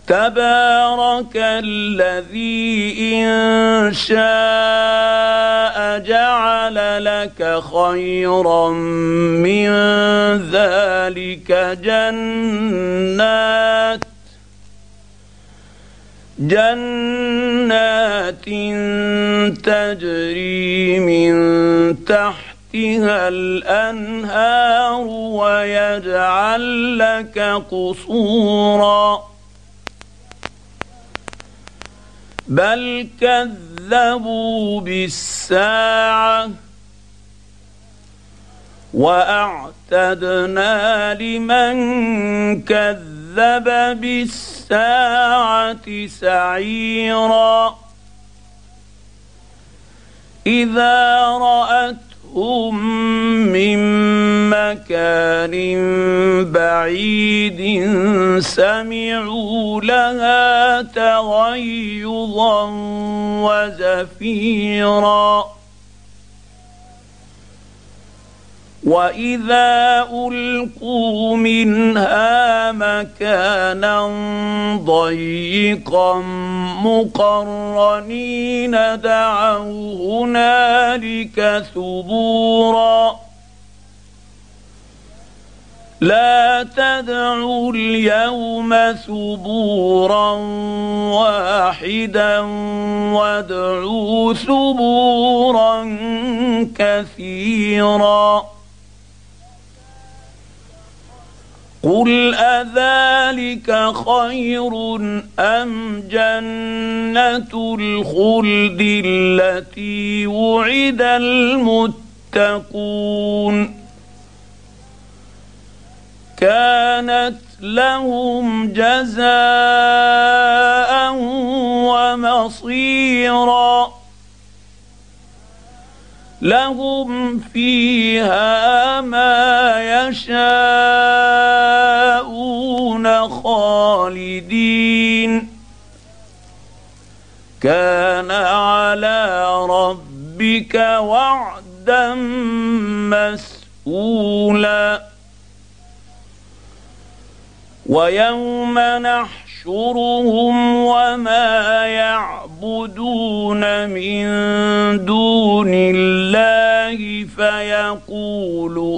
تبارك الذي إن شاء جعل لك خيرا من ذلك جنات تجري من تحتها الأنهار ويجعل لك قصورا بل كذبوا بالساعة وأعتدنا لمن كذب بالساعة سعيرا إذا رأتهم من مكان بعيد سمعوا لها تغيظا وزفيرا وإذا ألقوا منها مكانا ضيقا مقرنين دعوا هنالك ثبورا لا تدعوا اليوم ثبورا واحدا وادعوا ثبورا كثيرا قل أذلك خير أم جنة الخلد التي وعد المتقون كانت لهم جزاء ومصيرا لهم فيها ما يشاءون خالدين كان على ربك وعدا مسئولا ويوم نحشرهم وما يعبدون من دون الله فيقول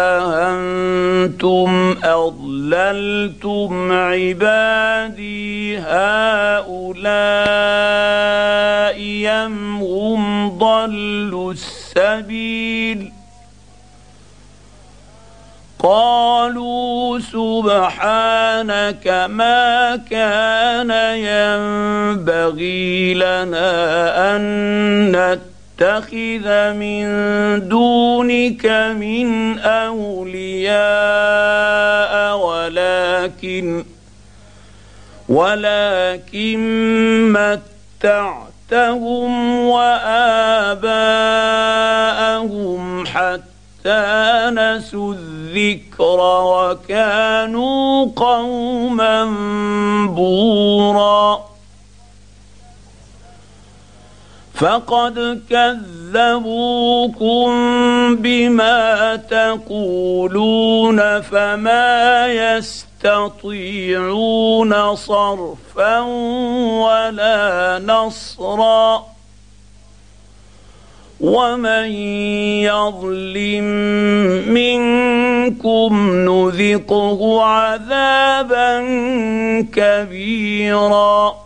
أأنتم أضللتم عبادي هؤلاء أم هم ضلوا السبيل قالوا سبحانك ما كان ينبغي لنا أن نتخذ من دونك من أولياء ولكن متعتهم وآباءهم حتى نسوا الذكر وكانوا قوما بورا فقد كذبوكم بما تقولون فما يستطيعون صرفا ولا نصرا ومن يظلم منكم نذقه عذابا كبيرا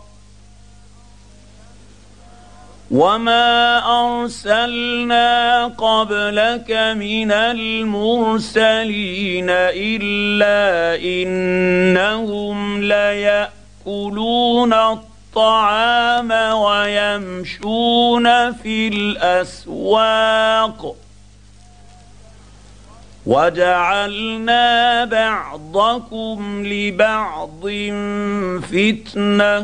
وما أرسلنا قبلك من المرسلين إلا إنهم ليأكلون الطعام ويمشون في الأسواق وجعلنا بعضكم لبعض فتنة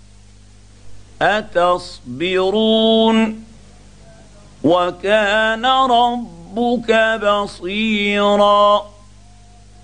أتصبرون وكان ربك بصيرا